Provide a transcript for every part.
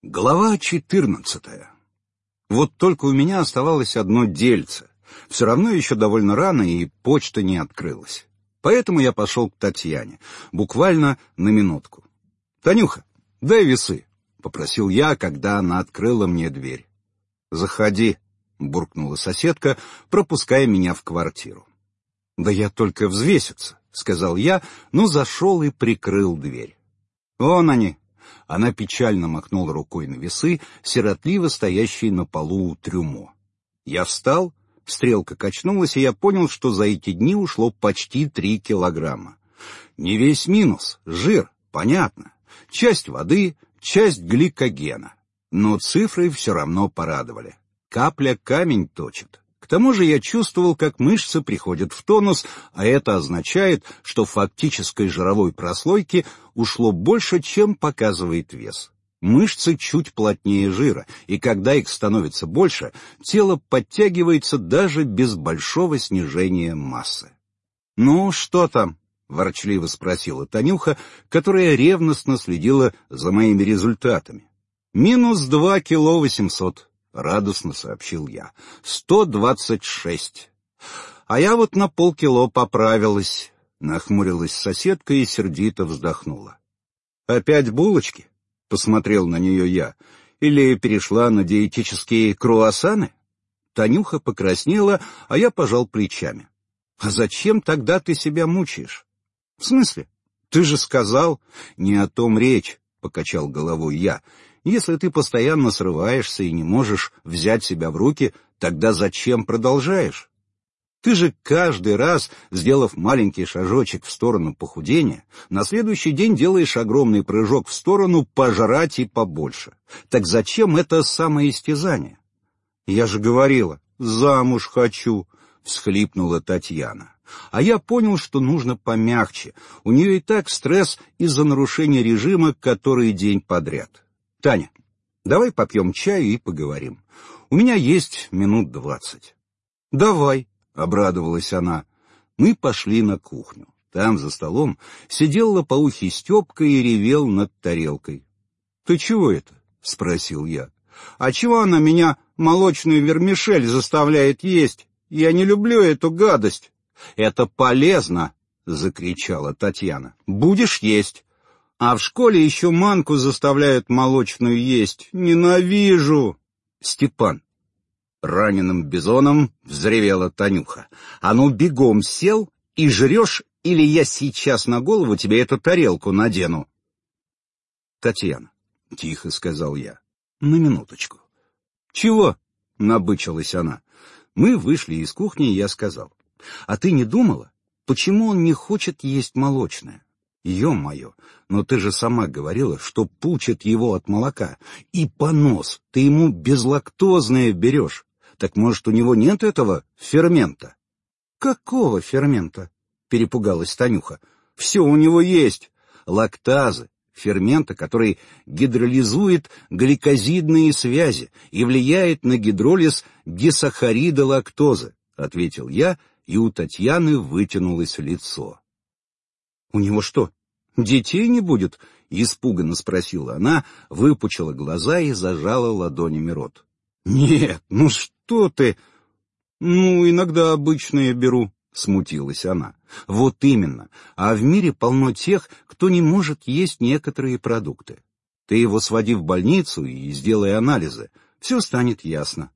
Глава 14. Вот только у меня оставалось одно дельце. Все равно еще довольно рано, и почта не открылась. Поэтому я пошел к Татьяне, буквально на минутку. «Танюха, дай весы», — попросил я, когда она открыла мне дверь. «Заходи», — буркнула соседка, пропуская меня в квартиру. «Да я только взвеситься», — сказал я, но зашел и прикрыл дверь. «Вон они». Она печально махнула рукой на весы, сиротливо стоящие на полу у трюмо. Я встал, стрелка качнулась, и я понял, что за эти дни ушло почти 3 килограмма. Не весь минус, жир, понятно. Часть воды, часть гликогена. Но цифры все равно порадовали. Капля камень точит. К тому же я чувствовал, как мышцы приходят в тонус, а это означает, что в фактической жировой прослойке ушло больше, чем показывает вес. Мышцы чуть плотнее жира, и когда их становится больше, тело подтягивается даже без большого снижения массы. «Ну, что там?» — ворчливо спросила Танюха, которая ревностно следила за моими результатами. «Минус 2 кило 800. Радостно сообщил я. 126. А я вот на полкило поправилась. Нахмурилась соседка и сердито вздохнула. Опять булочки? Посмотрел на нее я. Или перешла на диетические круассаны? Танюха покраснела, а я пожал плечами. А зачем тогда ты себя мучаешь? В смысле? Ты же сказал. Не о том речь, покачал головой я. Если ты постоянно срываешься и не можешь взять себя в руки, тогда зачем продолжаешь? Ты же каждый раз, сделав маленький шажочек в сторону похудения, на следующий день делаешь огромный прыжок в сторону пожрать и побольше. Так зачем это самоистязание? Я же говорила, замуж хочу, всхлипнула Татьяна. А я понял, что нужно помягче. У нее и так стресс из-за нарушения режима который день подряд. Таня, давай попьем чаю и поговорим. У меня есть минут 20. Давай, обрадовалась она. Мы пошли на кухню. Там за столом сидел лопоухий Степка и ревел над тарелкой. Ты чего это? Спросил я. А чего она меня молочную вермишель заставляет есть? Я не люблю эту гадость. Это полезно, закричала Татьяна. Будешь есть. А в школе еще манку заставляют молочную есть. Ненавижу! Степан. Раненым бизоном взревела Танюха. А ну бегом сел и жрешь, или я сейчас на голову тебе эту тарелку надену. Татьяна, тихо сказал я, на минуточку. Чего? Набычилась она. Мы вышли из кухни, и я сказал. А ты не думала, почему он не хочет есть молочное? Ё-моё, но ты же сама говорила, что пучит его от молока. И понос, ты ему безлактозное берешь. Так может, у него нет этого фермента? Какого фермента? Перепугалась Танюха. Все у него есть. Лактазы, фермента, который гидролизует гликозидные связи и влияет на гидролиз дисахарида лактозы, ответил я, и у Татьяны вытянулось лицо. У него что, детей не будет? Испуганно спросила она, выпучила глаза и зажала ладонями рот. Нет, ну что ты? Ну, иногда обычные беру, смутилась она. Вот именно, а в мире полно тех, кто не может есть некоторые продукты. Ты его своди в больницу и сделай анализы, все станет ясно.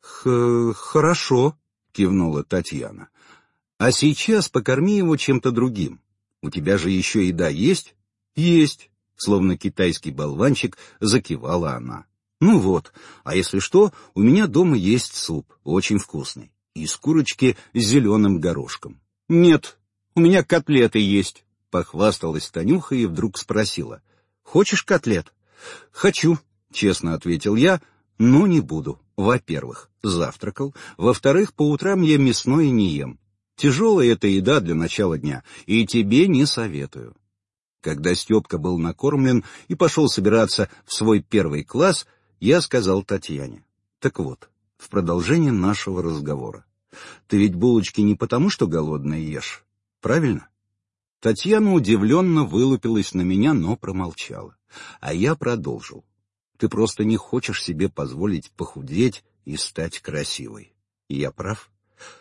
Хорошо, кивнула Татьяна. А сейчас покорми его чем-то другим. У тебя же еще еда есть? Есть, словно китайский болванчик, закивала она. Ну вот, а если что, у меня дома есть суп, очень вкусный, из курочки с зеленым горошком. Нет, у меня котлеты есть, похвасталась Танюха и вдруг спросила. Хочешь котлет? Хочу, честно ответил я, но не буду. Во-первых, завтракал, во-вторых, по утрам я мясное не ем. Тяжелая эта еда для начала дня, и тебе не советую. Когда Степка был накормлен и пошел собираться в свой 1 класс, я сказал Татьяне. Так вот, в продолжение нашего разговора. Ты ведь булочки не потому, что голодная ешь, правильно? Татьяна удивленно вылупилась на меня, но промолчала. А я продолжил. Ты просто не хочешь себе позволить похудеть и стать красивой. Я прав?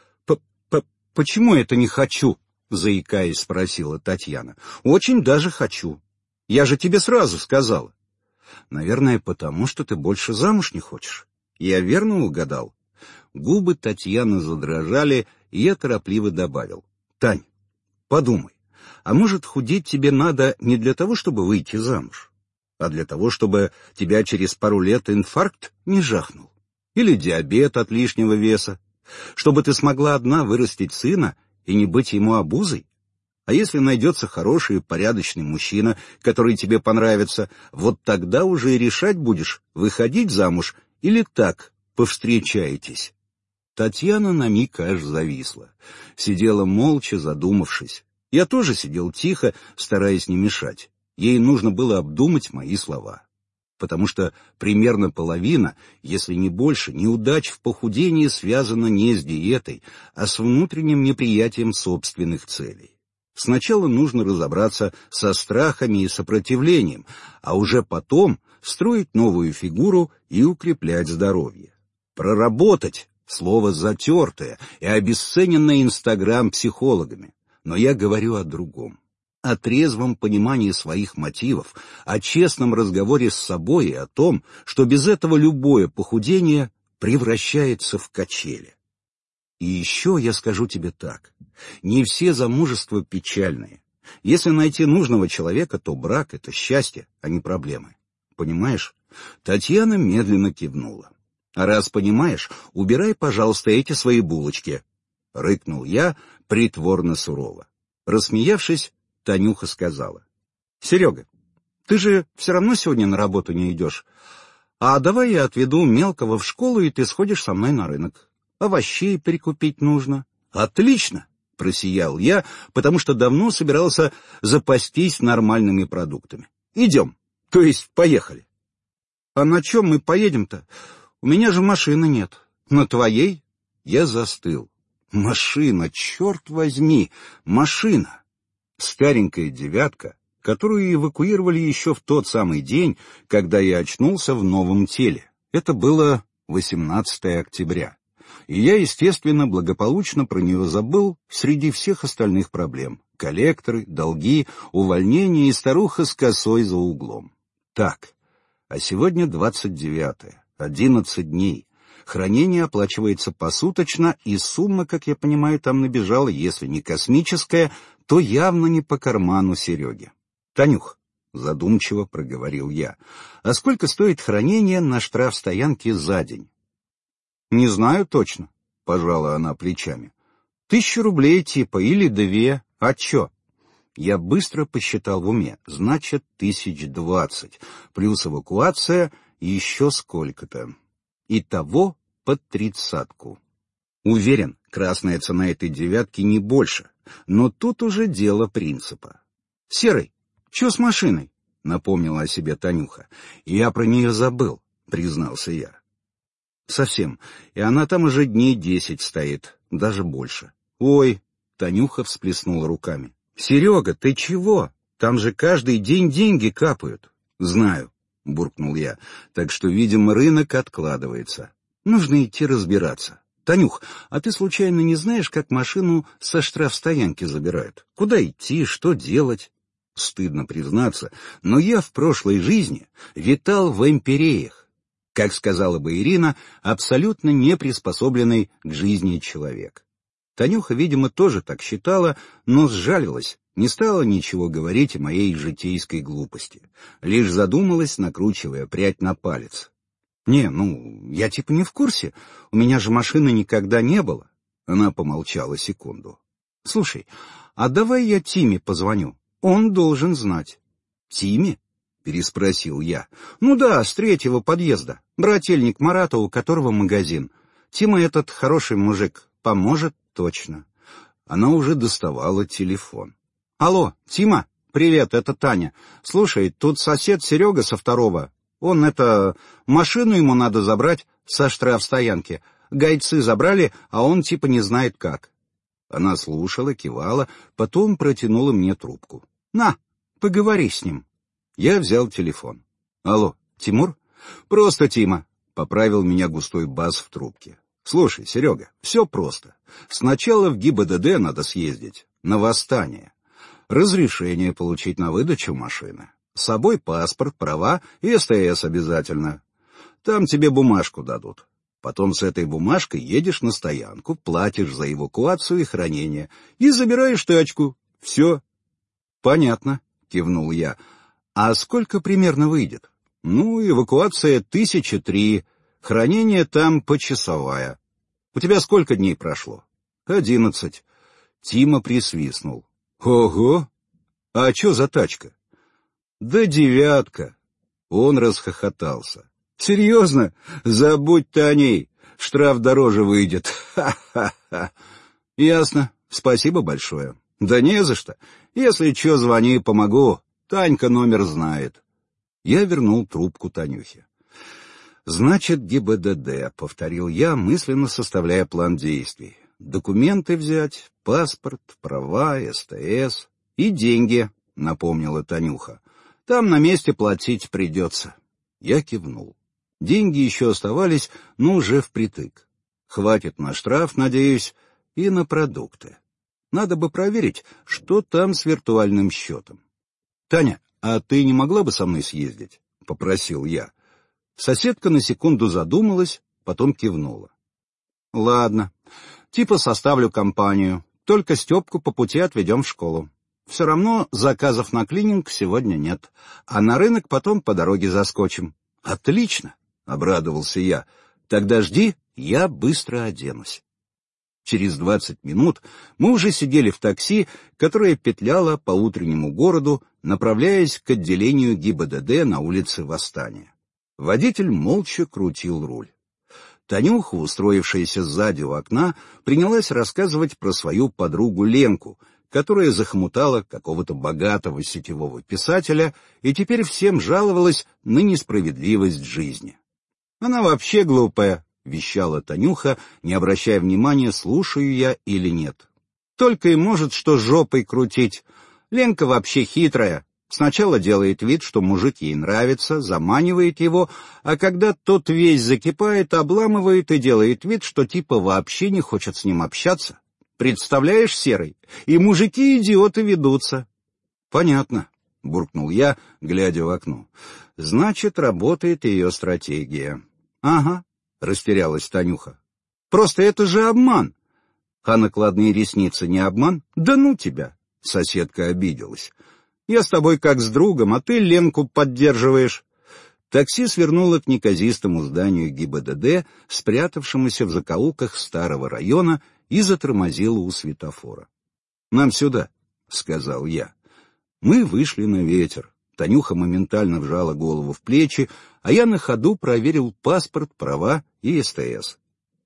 Почему это не хочу? Заикаясь, спросила Татьяна. Очень даже хочу. Я же тебе сразу сказала. Наверное, потому что ты больше замуж не хочешь. Я верно угадал? Губы Татьяны задрожали, и я торопливо добавил. Тань, подумай, а может, худеть тебе надо не для того, чтобы выйти замуж, а для того, чтобы тебя через пару лет инфаркт не жахнул? Или диабет от лишнего веса? Чтобы ты смогла одна вырастить сына и не быть ему обузой? А если найдется хороший и порядочный мужчина, который тебе понравится, вот тогда уже и решать будешь, выходить замуж или так повстречаетесь. Татьяна на миг аж зависла. Сидела молча, задумавшись. Я тоже сидел тихо, стараясь не мешать. Ей нужно было обдумать мои слова. Потому что примерно половина, если не больше, неудач в похудении связана не с диетой, а с внутренним неприятием собственных целей. Сначала нужно разобраться со страхами и сопротивлением, а уже потом строить новую фигуру и укреплять здоровье. Проработать — слово затертое и обесцененное Инстаграм-психологами. Но я говорю о другом. О трезвом понимании своих мотивов, о честном разговоре с собой и о том, что без этого любое похудение превращается в качели. И еще я скажу тебе так. Не все замужества печальные. Если найти нужного человека, то брак — это счастье, а не проблемы. Понимаешь? Татьяна медленно кивнула. А раз понимаешь, убирай, пожалуйста, эти свои булочки. Рыкнул я притворно сурово. Рассмеявшись, Танюха сказала. Серега, ты же все равно сегодня на работу не идешь. А давай я отведу мелкого в школу, и ты сходишь со мной на рынок. Овощей перекупить нужно. Отлично! Просиял я, потому что давно собирался запастись нормальными продуктами. Идем, то есть поехали. А на чем мы поедем-то? У меня же машины нет. На твоей? Я застыл. Машина, черт возьми, машина. Старенькая девятка, которую эвакуировали еще в тот самый день, когда я очнулся в новом теле. Это было 18 октября. И я, естественно, благополучно про нее забыл среди всех остальных проблем. Коллекторы, долги, увольнение и старуха с косой за углом. Так, а сегодня 29-е, 11 дней. Хранение оплачивается посуточно, и сумма, как я понимаю, там набежала, если не космическая, то явно не по карману Сереге. Танюх, задумчиво проговорил я, а сколько стоит хранение на штрафстоянке за день? Не знаю точно, пожала она плечами. 1000 рублей типа или 2, а чё? Я быстро посчитал в уме, значит 1020, плюс эвакуация и еще сколько-то. Итого под 30. Уверен, красная цена этой девятки не больше, но тут уже дело принципа. Серый, чё с машиной? Напомнила о себе Танюха. Я про нее забыл, признался я. Совсем, и она там уже дней 10 стоит, даже больше. Ой, Танюха всплеснула руками. Серега, ты чего? Там же каждый день деньги капают. Знаю, буркнул я, так что, видимо, рынок откладывается. Нужно идти разбираться. Танюх, а ты случайно не знаешь, как машину со штрафстоянки забирают? Куда идти, что делать? Стыдно признаться, но я в прошлой жизни витал в империях. Как сказала бы Ирина, абсолютно не приспособленный к жизни человек. Танюха, видимо, тоже так считала, но сжалилась, не стала ничего говорить о моей житейской глупости, лишь задумалась, накручивая прядь на палец. «Не, я типа не в курсе, у меня же машины никогда не было». Она помолчала секунду. «Слушай, а давай я Тиме позвоню, он должен знать». «Тиме?» — переспросил я. «Ну да, с 3-го подъезда, брательник Марата, у которого магазин. Тима этот хороший мужик, поможет точно». Она уже доставала телефон. «Алло, Тима, привет, это Таня. Слушай, тут сосед Серега со 2-го. Он машину ему надо забрать со штрафстоянки. Гайцы забрали, а он типа не знает как». Она слушала, кивала, потом протянула мне трубку. «На, поговори с ним». Я взял телефон. «Алло, Тимур? Просто Тима, — поправил меня густой бас в трубке. Слушай, Серега, все просто. Сначала в ГИБДД надо съездить, на восстание. Разрешение получить на выдачу машины. С собой паспорт, права и СТС обязательно. Там тебе бумажку дадут. Потом с этой бумажкой едешь на стоянку, платишь за эвакуацию и хранение и забираешь тачку. Все. Понятно, кивнул я. А сколько примерно выйдет? Ну, эвакуация 1003, хранение там почасовая. У тебя сколько дней прошло? 11. Тима присвистнул. Ого! А что за тачка? Да 9. Он расхохотался. Серьезно? Забудь ты о ней. Штраф дороже выйдет. Ха-ха-ха. Ясно. Спасибо большое. Да не за что. Если что, звони, помогу. Танька номер знает. Я вернул трубку Танюхе. Значит, ГИБДД, повторил я, мысленно составляя план действий. Документы взять, паспорт, права, СТС и деньги, напомнила Танюха. Там на месте платить придется. Я кивнул. Деньги еще оставались, но уже впритык. Хватит на штраф, надеюсь, и на продукты. Надо бы проверить, что там с виртуальным счетом. — Таня, а ты не могла бы со мной съездить? — попросил я. Соседка на секунду задумалась, потом кивнула. — Ладно, типа составлю компанию, только Степку по пути отведем в школу. Все равно заказов на клининг сегодня нет, а на рынок потом по дороге заскочим. — Отлично! — обрадовался я. — Тогда жди, я быстро оденусь. Через 20 минут мы уже сидели в такси, которое петляло по утреннему городу, направляясь к отделению ГИБДД на улице Восстания. Водитель молча крутил руль. Танюха, устроившаяся сзади у окна, принялась рассказывать про свою подругу Ленку, которая захомутала какого-то богатого сетевого писателя и теперь всем жаловалась на несправедливость жизни. «Она вообще глупая», — вещала Танюха, не обращая внимания, слушаю я или нет. «Только и может что жопой крутить. Ленка вообще хитрая. Сначала делает вид, что мужик ей нравится, заманивает его, а когда тот весь закипает, обламывает и делает вид, что типа вообще не хочет с ним общаться. Представляешь, Серый, и мужики-идиоты ведутся». «Понятно», — буркнул я, глядя в окно. «Значит, работает ее стратегия». «Ага», — растерялась Танюха. «Просто это же обман». «А накладные ресницы не обман? Да ну тебя!» — соседка обиделась. «Я с тобой как с другом, а ты Ленку поддерживаешь». Такси свернуло к неказистому зданию ГИБДД, спрятавшемуся в закоулках старого района, и затормозило у светофора. «Нам сюда», — сказал я. Мы вышли на ветер. Танюха моментально вжала голову в плечи, а я на ходу проверил паспорт, права и СТС.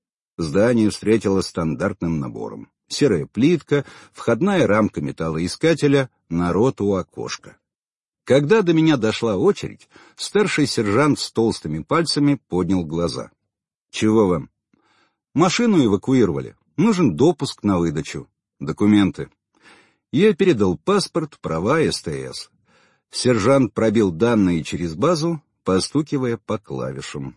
Здание встретило стандартным набором. Серая плитка, входная рамка металлоискателя, народ у окошка. Когда до меня дошла очередь, старший сержант с толстыми пальцами поднял глаза. «Чего вам?» «Машину эвакуировали. Нужен допуск на выдачу. Документы». Я передал паспорт, права, СТС. Сержант пробил данные через базу, постукивая по клавишам.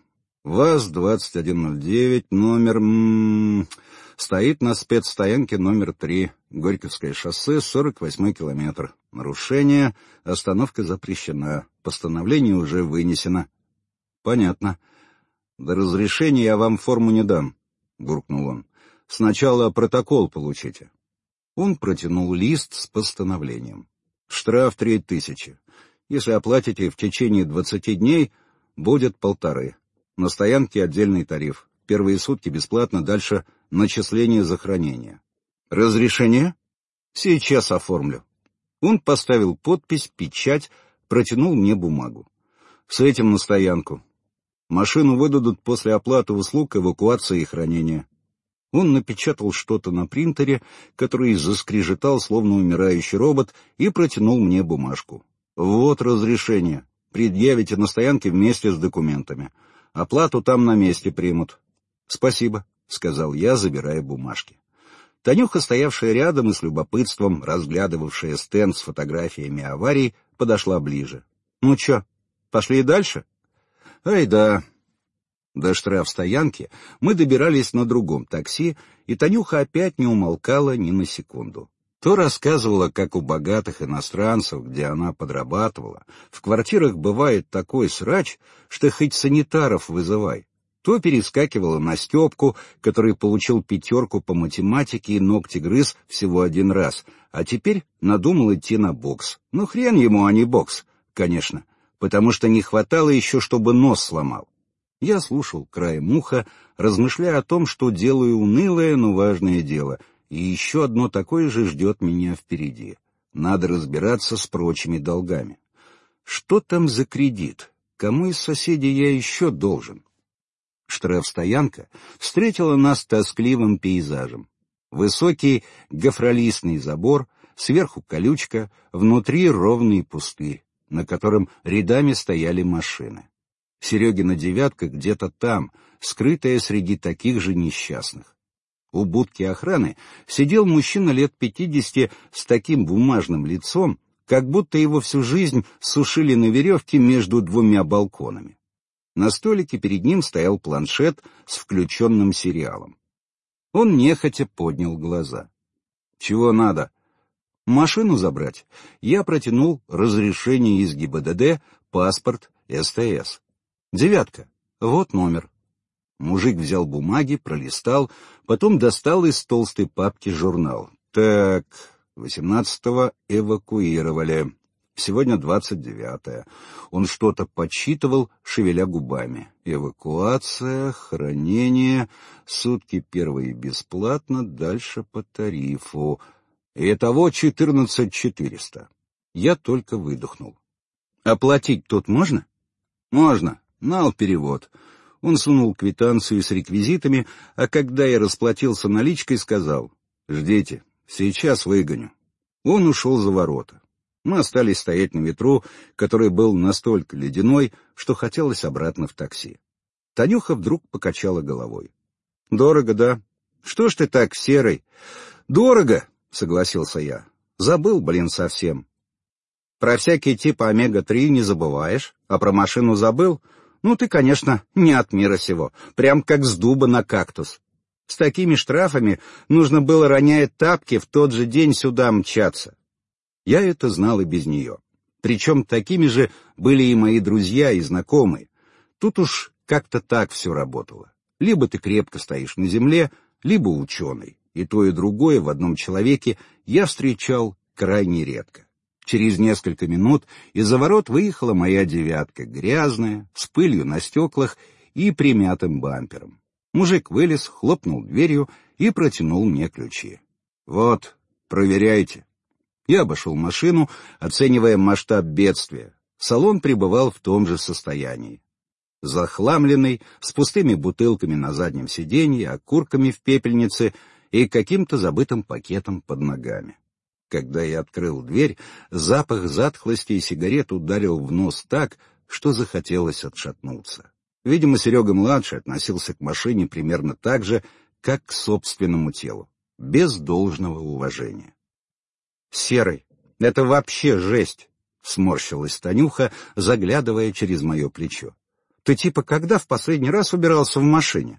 ВАЗ-2109, номер... стоит на спецстоянке номер 3, Горьковское шоссе, 48-й километр. Нарушение, остановка запрещена. Постановление уже вынесено. Понятно. До разрешения я вам форму не дам, буркнул он. Сначала протокол получите. Он протянул лист с постановлением. Штраф 3000. Если оплатите в течение 20 дней, будет 1500. На стоянке отдельный тариф. Первые сутки бесплатно, дальше начисление за хранение. Разрешение? Сейчас оформлю. Он поставил подпись, печать, протянул мне бумагу. С этим на стоянку. Машину выдадут после оплаты услуг, эвакуации и хранения. Он напечатал что-то на принтере, который заскрежетал, словно умирающий робот, и протянул мне бумажку. Вот разрешение. Предъявите на стоянке вместе с документами. Оплату там на месте примут. Спасибо, сказал я, забирая бумажки. Танюха, стоявшая рядом и с любопытством разглядывавшая стенд с фотографиями аварий, подошла ближе. Ну чё, пошли дальше? Ай да. До штрафстоянки мы добирались на другом такси, и Танюха опять не умолкала ни на секунду. То рассказывала, как у богатых иностранцев, где она подрабатывала, в квартирах бывает такой срач, что хоть санитаров вызывай. То перескакивала на Степку, который получил 5 по математике и ногти грыз всего 1 раз, а теперь надумал идти на бокс. Ну хрен ему, а не бокс, конечно, потому что не хватало еще, чтобы нос сломал. Я слушал краем уха, размышляя о том, что делаю унылое, но важное дело, и еще одно такое же ждет меня впереди. Надо разбираться с прочими долгами. Что там за кредит? Кому из соседей я еще должен? Штрафстоянка встретила нас тоскливым пейзажем. Высокий гофролистный забор, сверху колючка, внутри ровный пустырь, на котором рядами стояли машины. Серегина девятка где-то там, скрытая среди таких же несчастных. У будки охраны сидел мужчина лет 50 с таким бумажным лицом, как будто его всю жизнь сушили на веревке между 2 балконами. На столике перед ним стоял планшет с включенным сериалом. Он нехотя поднял глаза. «Чего надо?» «Машину забрать». Я протянул разрешение из ГИБДД, паспорт, СТС. «Девятка. Вот номер». Мужик взял бумаги, пролистал, потом достал из толстой папки журнал. «Так, 18-го эвакуировали. Сегодня 29-е. Он что-то подсчитывал, шевеля губами. Эвакуация, хранение, сутки первые бесплатно, дальше по тарифу. Итого 14 400. Я только выдохнул. Оплатить тут можно? Можно. Нал перевод. Он сунул квитанцию с реквизитами, а когда я расплатился наличкой, сказал: «Ждите, сейчас выгоню». Он ушел за ворота. Мы остались стоять на ветру, который был настолько ледяной, что хотелось обратно в такси. Танюха вдруг покачала головой. «Дорого, да? Что ж ты так серый?» «Дорого», — согласился я. «Забыл, совсем». «Про всякие типа омега-3 не забываешь, а про машину забыл? Ну, ты, конечно, не от мира сего, прям как с дуба на кактус. С такими штрафами нужно было, роняя тапки, в тот же день сюда мчаться». Я это знал и без нее. Причем такими же были и мои друзья и знакомые. Тут уж как-то так все работало. Либо ты крепко стоишь на земле, либо ученый. И то, и другое в одном человеке я встречал крайне редко. Через несколько минут из-за ворот выехала моя девятка, грязная, с пылью на стеклах и примятым бампером. Мужик вылез, хлопнул дверью и протянул мне ключи. «Вот, проверяйте». Я обошел машину, оценивая масштаб бедствия. Салон пребывал в том же состоянии. Захламленный, с пустыми бутылками на заднем сиденье, окурками в пепельнице и каким-то забытым пакетом под ногами. Когда я открыл дверь, запах затхлости и сигарет ударил в нос так, что захотелось отшатнуться. Видимо, Серега-младший относился к машине примерно так же, как к собственному телу, без должного уважения. «Серый, это вообще жесть!» — сморщилась Танюха, заглядывая через мое плечо. «Ты типа когда в последний раз убирался в машине?»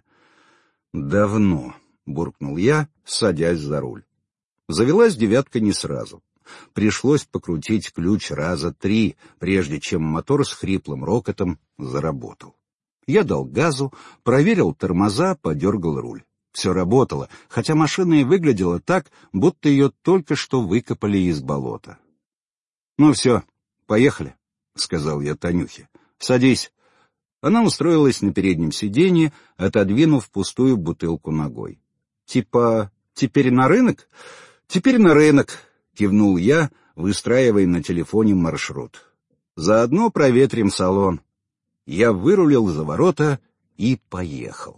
«Давно», — буркнул я, садясь за руль. Завелась девятка не сразу. Пришлось покрутить ключ раза 3, прежде чем мотор с хриплым рокотом заработал. Я дал газу, проверил тормоза, подергал руль. Все работало, хотя машина и выглядела так, будто ее только что выкопали из болота. «Ну все, поехали», — сказал я Танюхе. «Садись». Она устроилась на переднем сиденье, отодвинув пустую бутылку ногой. «Типа, теперь на рынок?» «Теперь на рынок», — кивнул я, выстраивая на телефоне маршрут. «Заодно проветрим салон». Я вырулил за ворота и поехал.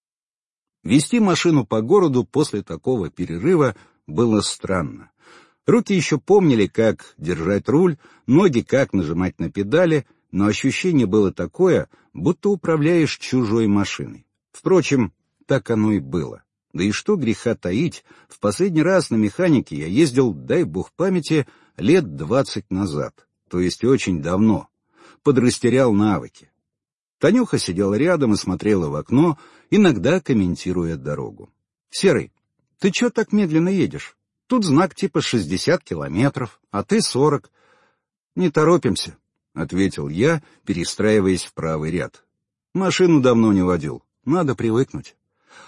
Вести машину по городу после такого перерыва было странно. Руки еще помнили, как держать руль, ноги как нажимать на педали, но ощущение было такое, будто управляешь чужой машиной. Впрочем, так оно и было. Да и что греха таить, в последний раз на механике я ездил, дай бог памяти, лет 20 назад, то есть очень давно. Подрастерял навыки. Танюха сидела рядом и смотрела в окно, иногда комментируя дорогу. «Серый, ты чё так медленно едешь? Тут знак типа 60 километров, а ты 40. «Не торопимся», — ответил я, перестраиваясь в правый ряд. «Машину давно не водил, надо привыкнуть».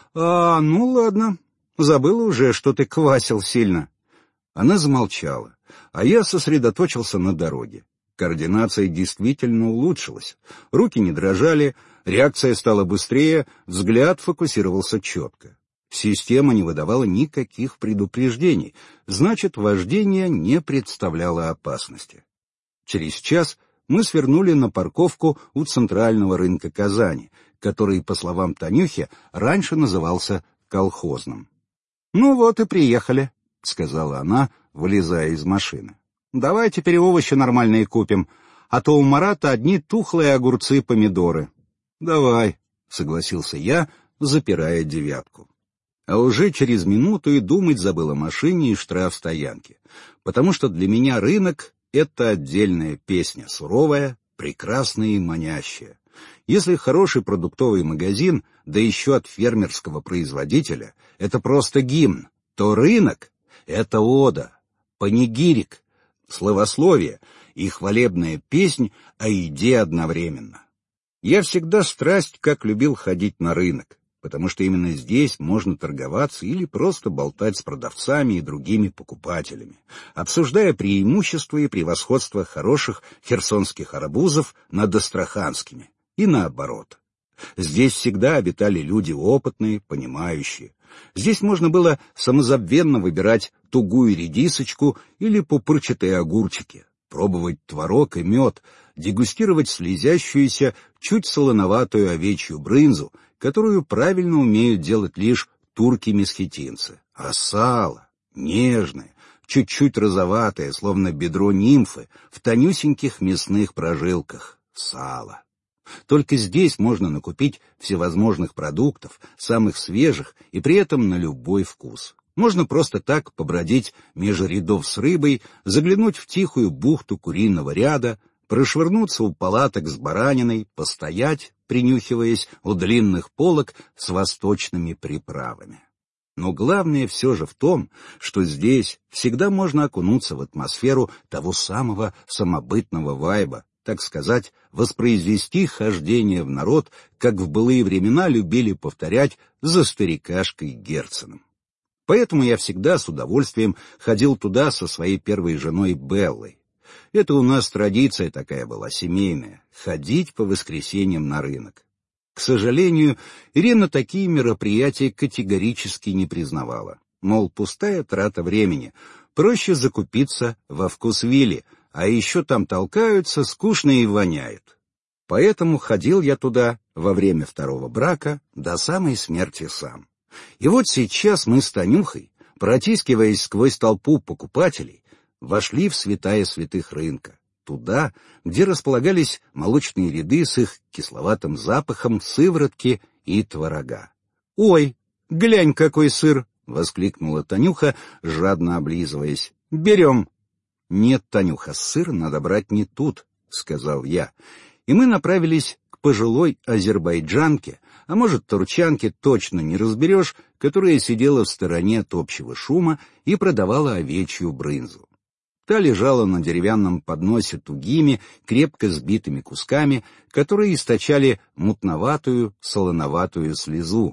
Ну ладно, забыла уже, что ты квасил сильно». Она замолчала, а я сосредоточился на дороге. Координация действительно улучшилась, руки не дрожали, реакция стала быстрее, взгляд фокусировался четко. Система не выдавала никаких предупреждений, значит, вождение не представляло опасности. Через час мы свернули на парковку у центрального рынка Казани, который, по словам Танюхи, раньше назывался колхозным. «Ну вот и приехали», — сказала она, вылезая из машины. «Давай теперь овощи нормальные купим, а то у Марата одни тухлые огурцы и помидоры». «Давай», — согласился я, запирая девятку. А уже через минуту и думать забыл о машине и штрафстоянке, потому что для меня рынок — это отдельная песня, суровая, прекрасная и манящая. Если хороший продуктовый магазин, да еще от фермерского производителя, это просто гимн, то рынок — это ода, панигирик, славословие и хвалебная песнь о еде одновременно. Я всегда страсть как любил ходить на рынок, потому что именно здесь можно торговаться или просто болтать с продавцами и другими покупателями, обсуждая преимущества и превосходства хороших херсонских арбузов над астраханскими, и наоборот. Здесь всегда обитали люди опытные, понимающие. Здесь можно было самозабвенно выбирать тугую редисочку или пупырчатые огурчики, пробовать творог и мед, дегустировать слезящуюся, чуть солоноватую овечью брынзу, которую правильно умеют делать лишь турки-месхетинцы. А сало, нежное, чуть-чуть розоватое, словно бедро нимфы, в тонюсеньких мясных прожилках. Сало. Только здесь можно накупить всевозможных продуктов, самых свежих и при этом на любой вкус. Можно просто так побродить меж рядов с рыбой, заглянуть в тихую бухту куриного ряда, прошвырнуться у палаток с бараниной, постоять, принюхиваясь у длинных полок с восточными приправами. Но главное все же в том, что здесь всегда можно окунуться в атмосферу того самого самобытного вайба, так сказать, воспроизвести хождение в народ, как в былые времена любили повторять за старикашкой Герценом. Поэтому я всегда с удовольствием ходил туда со своей первой женой Беллой. Это у нас традиция такая была, семейная, ходить по воскресеньям на рынок. К сожалению, Ирина такие мероприятия категорически не признавала. Мол, пустая трата времени, проще закупиться во Вкусвилле, а еще там толкаются, скучно и воняет. Поэтому ходил я туда во время второго брака до самой смерти сам. И вот сейчас мы с Танюхой, протискиваясь сквозь толпу покупателей, вошли в святая святых рынка, туда, где располагались молочные ряды с их кисловатым запахом сыворотки и творога. «Ой, глянь, какой сыр!» — воскликнула Танюха, жадно облизываясь. «Берем!» «Нет, Танюха, сыр надо брать не тут», — сказал я, и мы направились к пожилой азербайджанке, а может, турчанке, точно не разберешь, которая сидела в стороне от общего шума и продавала овечью брынзу. Та лежала на деревянном подносе тугими, крепко сбитыми кусками, которые источали мутноватую, солоноватую слезу.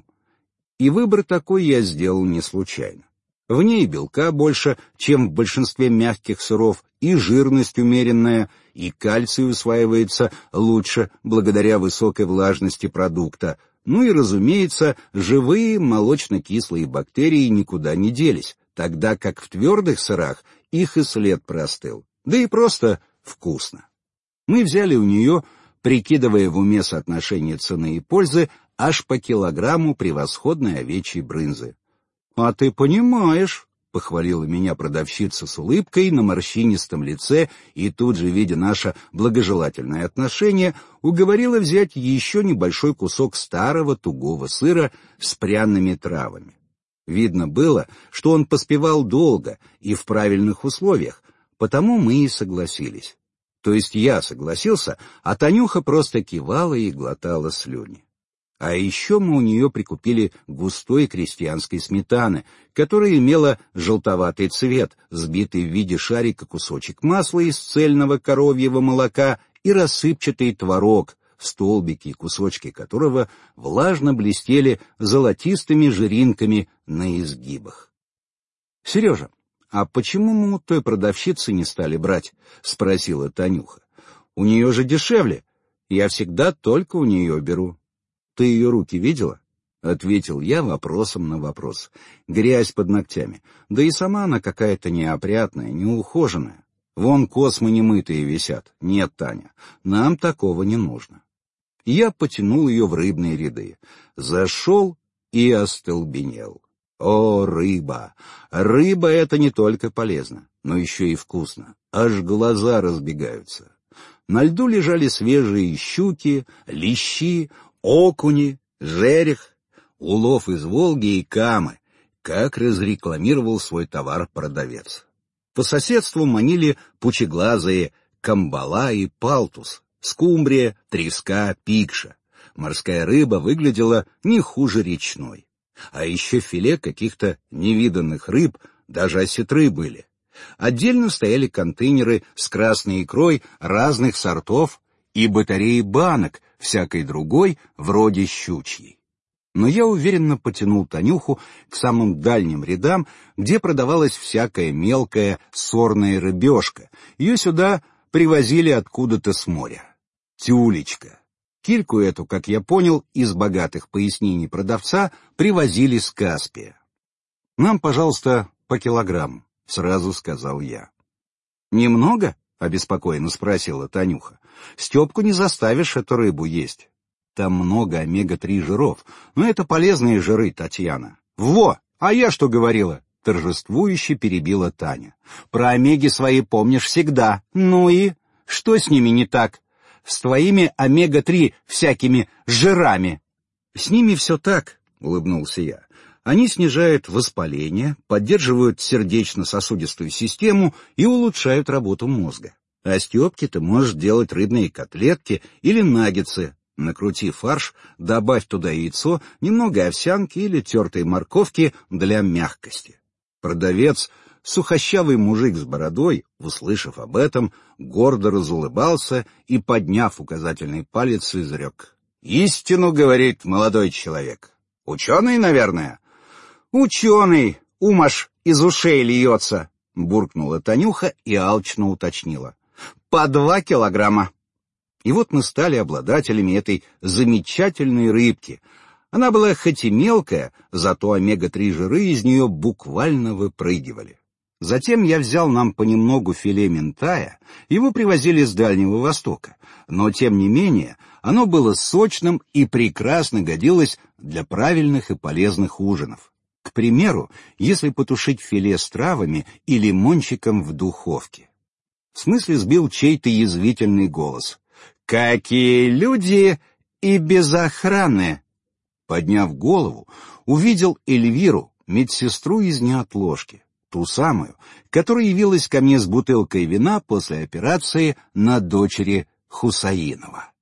И выбор такой я сделал не случайно. В ней белка больше, чем в большинстве мягких сыров, и жирность умеренная, и кальций усваивается лучше благодаря высокой влажности продукта. Ну и, разумеется, живые молочно-кислые бактерии никуда не делись, тогда как в твердых сырах их и след простыл. Да и просто вкусно. Мы взяли у нее, прикидывая в уме соотношение цены и пользы, аж по килограмму превосходной овечьей брынзы. «А ты понимаешь», — похвалила меня продавщица с улыбкой на морщинистом лице и тут же, видя наше благожелательное отношение, уговорила взять еще небольшой кусок старого тугого сыра с пряными травами. Видно было, что он поспевал долго и в правильных условиях, потому мы и согласились. То есть я согласился, а Танюха просто кивала и глотала слюни. А еще мы у нее прикупили густой крестьянской сметаны, которая имела желтоватый цвет, сбитый в виде шарика кусочек масла из цельного коровьего молока и рассыпчатый творог, столбики и кусочки которого влажно блестели золотистыми жиринками на изгибах. — Сережа, а почему мы у той продавщицы не стали брать? — спросила Танюха. — У нее же дешевле. Я всегда только у нее беру. — Ты ее руки видела? — ответил я вопросом на вопрос. Грязь под ногтями. Да и сама она какая-то неопрятная, неухоженная. Вон космы немытые висят. Нет, Таня, нам такого не нужно. Я потянул ее в рыбные ряды. Зашел и остолбенел. О, рыба! Рыба — это не только полезно, но еще и вкусно. Аж глаза разбегаются. На льду лежали свежие щуки, лещи, окуни, жерех, улов из Волги и Камы, как разрекламировал свой товар продавец. По соседству манили пучеглазые камбала и палтус, скумбрия, треска, пикша. Морская рыба выглядела не хуже речной. А еще филе каких-то невиданных рыб, даже осетры были. Отдельно стояли контейнеры с красной икрой разных сортов и батареи банок, всякой другой, вроде щучьей. Но я уверенно потянул Танюху к самым дальним рядам, где продавалась всякая мелкая сорная рыбешка. Ее сюда привозили откуда-то с моря. Тюлечка. Кильку эту, как я понял, из богатых пояснений продавца привозили с Каспия. «Нам, пожалуйста, по килограмму», — сразу сказал я. «Немного?» — обеспокоенно спросила Танюха. «Степку не заставишь эту рыбу есть. Там много омега-3 жиров, но это полезные жиры, Татьяна». «Во! А я что говорила?» — торжествующе перебила Таня. «Про омеги свои помнишь всегда. Ну и? Что с ними не так? С твоими омега-3 всякими жирами?» «С ними все так», — улыбнулся я. «Они снижают воспаление, поддерживают сердечно-сосудистую систему и улучшают работу мозга. А Степке ты можешь делать рыбные котлетки или наггетсы. Накрути фарш, добавь туда яйцо, немного овсянки или тертой морковки для мягкости». Продавец, сухощавый мужик с бородой, услышав об этом, гордо разулыбался и, подняв указательный палец, изрек: «Истину говорит молодой человек. Ученый, наверное?» «Ученый! Ум аж из ушей льется!» — буркнула Танюха и алчно уточнила. «По 2 килограмма!» И вот мы стали обладателями этой замечательной рыбки. Она была хоть и мелкая, зато омега-3 жиры из нее буквально выпрыгивали. Затем я взял нам понемногу филе минтая, его привозили с Дальнего Востока, но тем не менее оно было сочным и прекрасно годилось для правильных и полезных ужинов. К примеру, если потушить филе с травами и лимончиком в духовке. В смысле сбил чей-то язвительный голос. «Какие люди и без охраны!» Подняв голову, увидел Эльвиру, медсестру из неотложки, ту самую, которая явилась ко мне с бутылкой вина после операции на дочери Хусаинова.